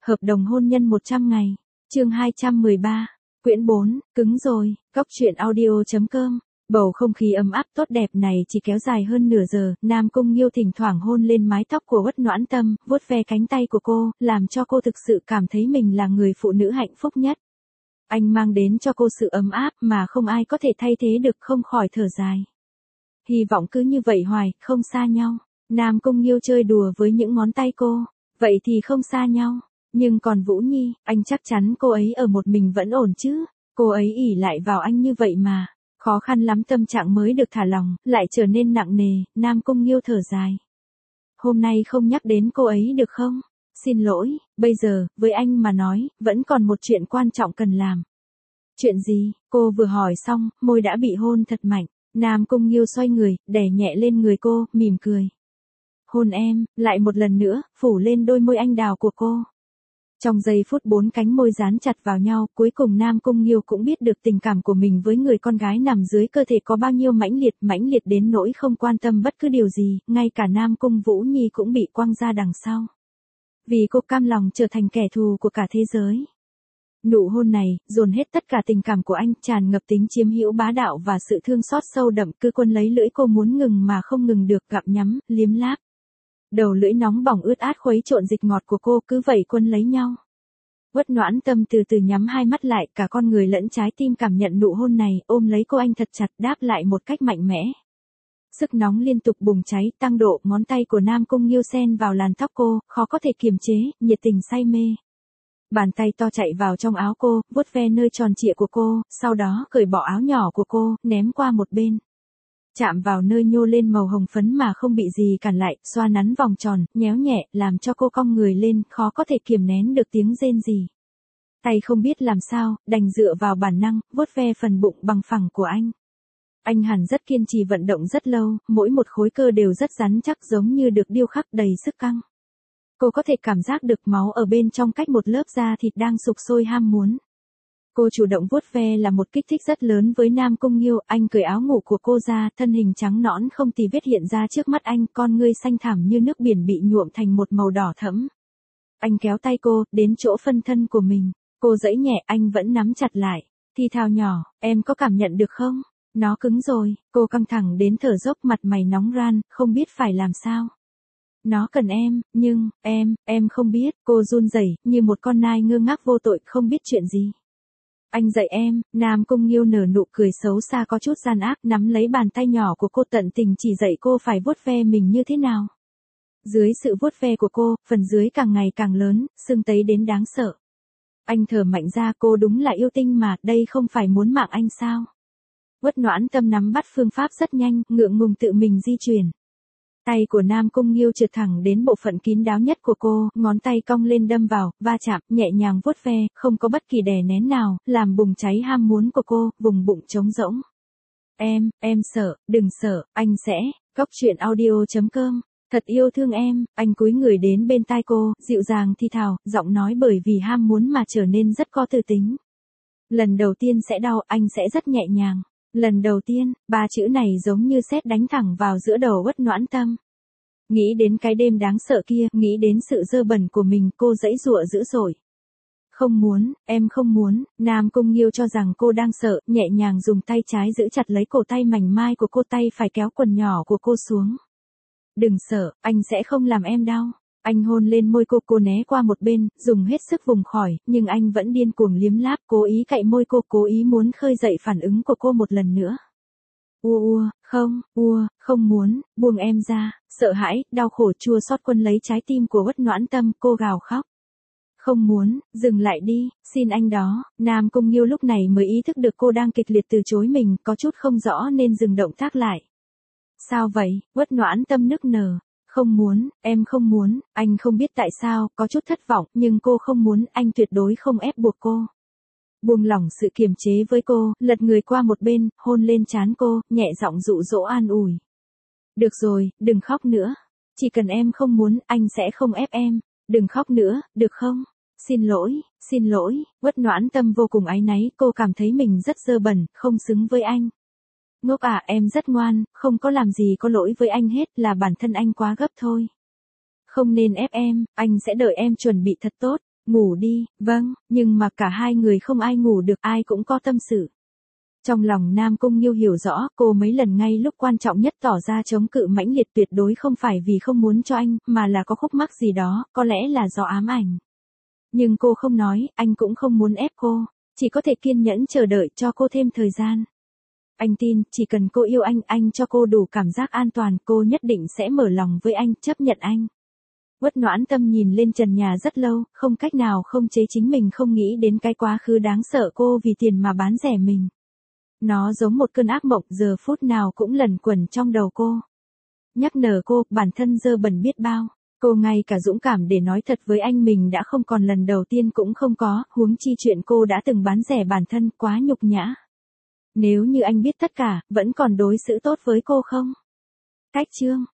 Hợp đồng hôn nhân 100 ngày. Chương 213. Quyển 4, cứng rồi. Góc truyện audio.com. Bầu không khí ấm áp tốt đẹp này chỉ kéo dài hơn nửa giờ, Nam Cung Nghiêu thỉnh thoảng hôn lên mái tóc của Uất Noãn Tâm, vuốt ve cánh tay của cô, làm cho cô thực sự cảm thấy mình là người phụ nữ hạnh phúc nhất. Anh mang đến cho cô sự ấm áp mà không ai có thể thay thế được, không khỏi thở dài. Hy vọng cứ như vậy hoài, không xa nhau. Nam Cung Nghiêu chơi đùa với những ngón tay cô. Vậy thì không xa nhau. Nhưng còn Vũ Nhi, anh chắc chắn cô ấy ở một mình vẫn ổn chứ. Cô ấy ỷ lại vào anh như vậy mà. Khó khăn lắm tâm trạng mới được thả lòng, lại trở nên nặng nề. Nam Cung Nghiêu thở dài. Hôm nay không nhắc đến cô ấy được không? Xin lỗi, bây giờ, với anh mà nói, vẫn còn một chuyện quan trọng cần làm. Chuyện gì? Cô vừa hỏi xong, môi đã bị hôn thật mạnh. Nam Cung Nghiêu xoay người, đè nhẹ lên người cô, mỉm cười. Hôn em, lại một lần nữa, phủ lên đôi môi anh đào của cô. Trong giây phút 4 cánh môi dán chặt vào nhau, cuối cùng Nam Cung Nghiêu cũng biết được tình cảm của mình với người con gái nằm dưới cơ thể có bao nhiêu mãnh liệt đến nỗi không quan tâm bất cứ điều gì, ngay cả Nam Cung Vũ Nhi cũng bị quăng ra đằng sau. Vì cô cam lòng trở thành kẻ thù của cả thế giới. Nụ hôn này, dồn hết tất cả tình cảm của anh, tràn ngập tính chiếm hữu bá đạo và sự thương xót sâu đậm, cứ quân lấy lưỡi cô muốn ngừng mà không ngừng được, gặm nhắm, liếm láp. Đầu lưỡi nóng bỏng ướt át khuấy trộn dịch ngọt của cô, cứ vậy quân lấy nhau. Uất Noãn Tâm từ từ nhắm hai mắt lại, cả con người lẫn trái tim cảm nhận nụ hôn này, ôm lấy cô anh thật chặt, đáp lại một cách mạnh mẽ. Sức nóng liên tục bùng cháy, tăng độ, ngón tay của Nam Cung Nghiêu xen vào làn tóc cô, khó có thể kiềm chế, nhiệt tình say mê. Bàn tay to chạy vào trong áo cô, vuốt ve nơi tròn trịa của cô, sau đó cởi bỏ áo nhỏ của cô, ném qua một bên. Chạm vào nơi nhô lên màu hồng phấn mà không bị gì cản lại, xoa nắn vòng tròn, nhéo nhẹ, làm cho cô cong người lên, khó có thể kiềm nén được tiếng rên rỉ. Tay không biết làm sao, đành dựa vào bản năng, vuốt ve phần bụng bằng phẳng của anh. Anh hẳn rất kiên trì vận động rất lâu, mỗi một khối cơ đều rất rắn chắc giống như được điêu khắc đầy sức căng. Cô có thể cảm giác được máu ở bên trong cách một lớp da thịt đang sục sôi ham muốn. Cô chủ động vuốt ve là một kích thích rất lớn với Nam Cung Nghiêu, anh cởi áo ngủ của cô ra, thân hình trắng nõn không tì vết hiện ra trước mắt anh, con ngươi xanh thẳm như nước biển bị nhuộm thành một màu đỏ thẫm. Anh kéo tay cô, đến chỗ phân thân của mình, cô giãy nhẹ, anh vẫn nắm chặt lại, thì thào nhỏ, em có cảm nhận được không? Nó cứng rồi, cô căng thẳng đến thở dốc, mặt mày nóng ran, không biết phải làm sao. Nó cần em, nhưng, em không biết, cô run rẩy như một con nai ngơ ngác vô tội, không biết chuyện gì. Anh dạy em, Nam Cung Nghiêu nở nụ cười xấu xa có chút gian ác, nắm lấy bàn tay nhỏ của cô tận tình chỉ dạy cô phải vuốt ve mình như thế nào. Dưới sự vuốt ve của cô, phần dưới càng ngày càng lớn, sưng tấy đến đáng sợ. Anh thở mạnh ra, cô đúng là yêu tinh mà, đây không phải muốn mạng anh sao? Uất Noãn Tâm nắm bắt phương pháp rất nhanh, ngượng ngùng tự mình di chuyển. Tay của Nam Cung Nghiêu trượt thẳng đến bộ phận kín đáo nhất của cô, ngón tay cong lên đâm vào, va chạm, nhẹ nhàng vuốt ve, không có bất kỳ đè nén nào, làm bùng cháy ham muốn của cô, vùng bụng trống rỗng. Em sợ, đừng sợ, anh sẽ, góc truyện audio.com, thật yêu thương em, anh cúi người đến bên tai cô, dịu dàng thi thào, giọng nói bởi vì ham muốn mà trở nên rất có tư tính. Lần đầu tiên sẽ đau, anh sẽ rất nhẹ nhàng. Lần đầu tiên, 3 chữ này giống như sét đánh thẳng vào giữa đầu Uất Noãn Tâm. Nghĩ đến cái đêm đáng sợ kia, nghĩ đến sự dơ bẩn của mình, cô giãy giụa dữ dội. Không muốn, em không muốn, Nam Cung Nghiêu cho rằng cô đang sợ, nhẹ nhàng dùng tay trái giữ chặt lấy cổ tay mảnh mai của cô, tay phải kéo quần nhỏ của cô xuống. Đừng sợ, anh sẽ không làm em đau. Anh hôn lên môi cô né qua một bên, dùng hết sức vùng khỏi, nhưng anh vẫn điên cuồng liếm láp, cố ý cạy môi cô, cố ý muốn khơi dậy phản ứng của cô một lần nữa. Không muốn, buông em ra, sợ hãi, đau khổ chua xót quân lấy trái tim của Uất Noãn Tâm, cô gào khóc. Không muốn, dừng lại đi, xin anh đó. Nam Cung Nghiêu lúc này mới ý thức được cô đang kịch liệt từ chối mình, có chút không rõ nên dừng động tác lại. Sao vậy? Uất Noãn Tâm nức nở. Không muốn, em không muốn, anh không biết tại sao, có chút thất vọng, nhưng cô không muốn, anh tuyệt đối không ép buộc cô. Buông lỏng sự kiềm chế với cô, lật người qua một bên, hôn lên trán cô, nhẹ giọng dụ dỗ an ủi. Được rồi, đừng khóc nữa. Chỉ cần em không muốn, anh sẽ không ép em. Đừng khóc nữa, được không? Xin lỗi, Uất Noãn Tâm vô cùng áy náy, cô cảm thấy mình rất dơ bẩn, không xứng với anh. Ngốc à, em rất ngoan, không có làm gì có lỗi với anh hết, là bản thân anh quá gấp thôi. Không nên ép em, anh sẽ đợi em chuẩn bị thật tốt. Ngủ đi, vâng, nhưng mà cả hai người không ai ngủ được, ai cũng có tâm sự. Trong lòng Nam Cung Nghiêu hiểu rõ, cô mấy lần ngay lúc quan trọng nhất tỏ ra chống cự mãnh liệt, tuyệt đối không phải vì không muốn cho anh, mà là có khúc mắc gì đó, có lẽ là do ám ảnh. Nhưng cô không nói, anh cũng không muốn ép cô, chỉ có thể kiên nhẫn chờ đợi cho cô thêm thời gian. Anh tin, chỉ cần cô yêu anh cho cô đủ cảm giác an toàn, cô nhất định sẽ mở lòng với anh, chấp nhận anh. Uất Noãn Tâm nhìn lên trần nhà rất lâu, không cách nào không chế chính mình không nghĩ đến cái quá khứ đáng sợ cô vì tiền mà bán rẻ mình. Nó giống một cơn ác mộng giờ phút nào cũng lẩn quẩn trong đầu cô. Nhắc nhở cô, bản thân dơ bẩn biết bao. Cô ngay cả dũng cảm để nói thật với anh mình đã không còn, lần đầu tiên cũng không có, huống chi chuyện cô đã từng bán rẻ bản thân, quá nhục nhã. Nếu như anh biết tất cả, vẫn còn đối xử tốt với cô không? Cách chương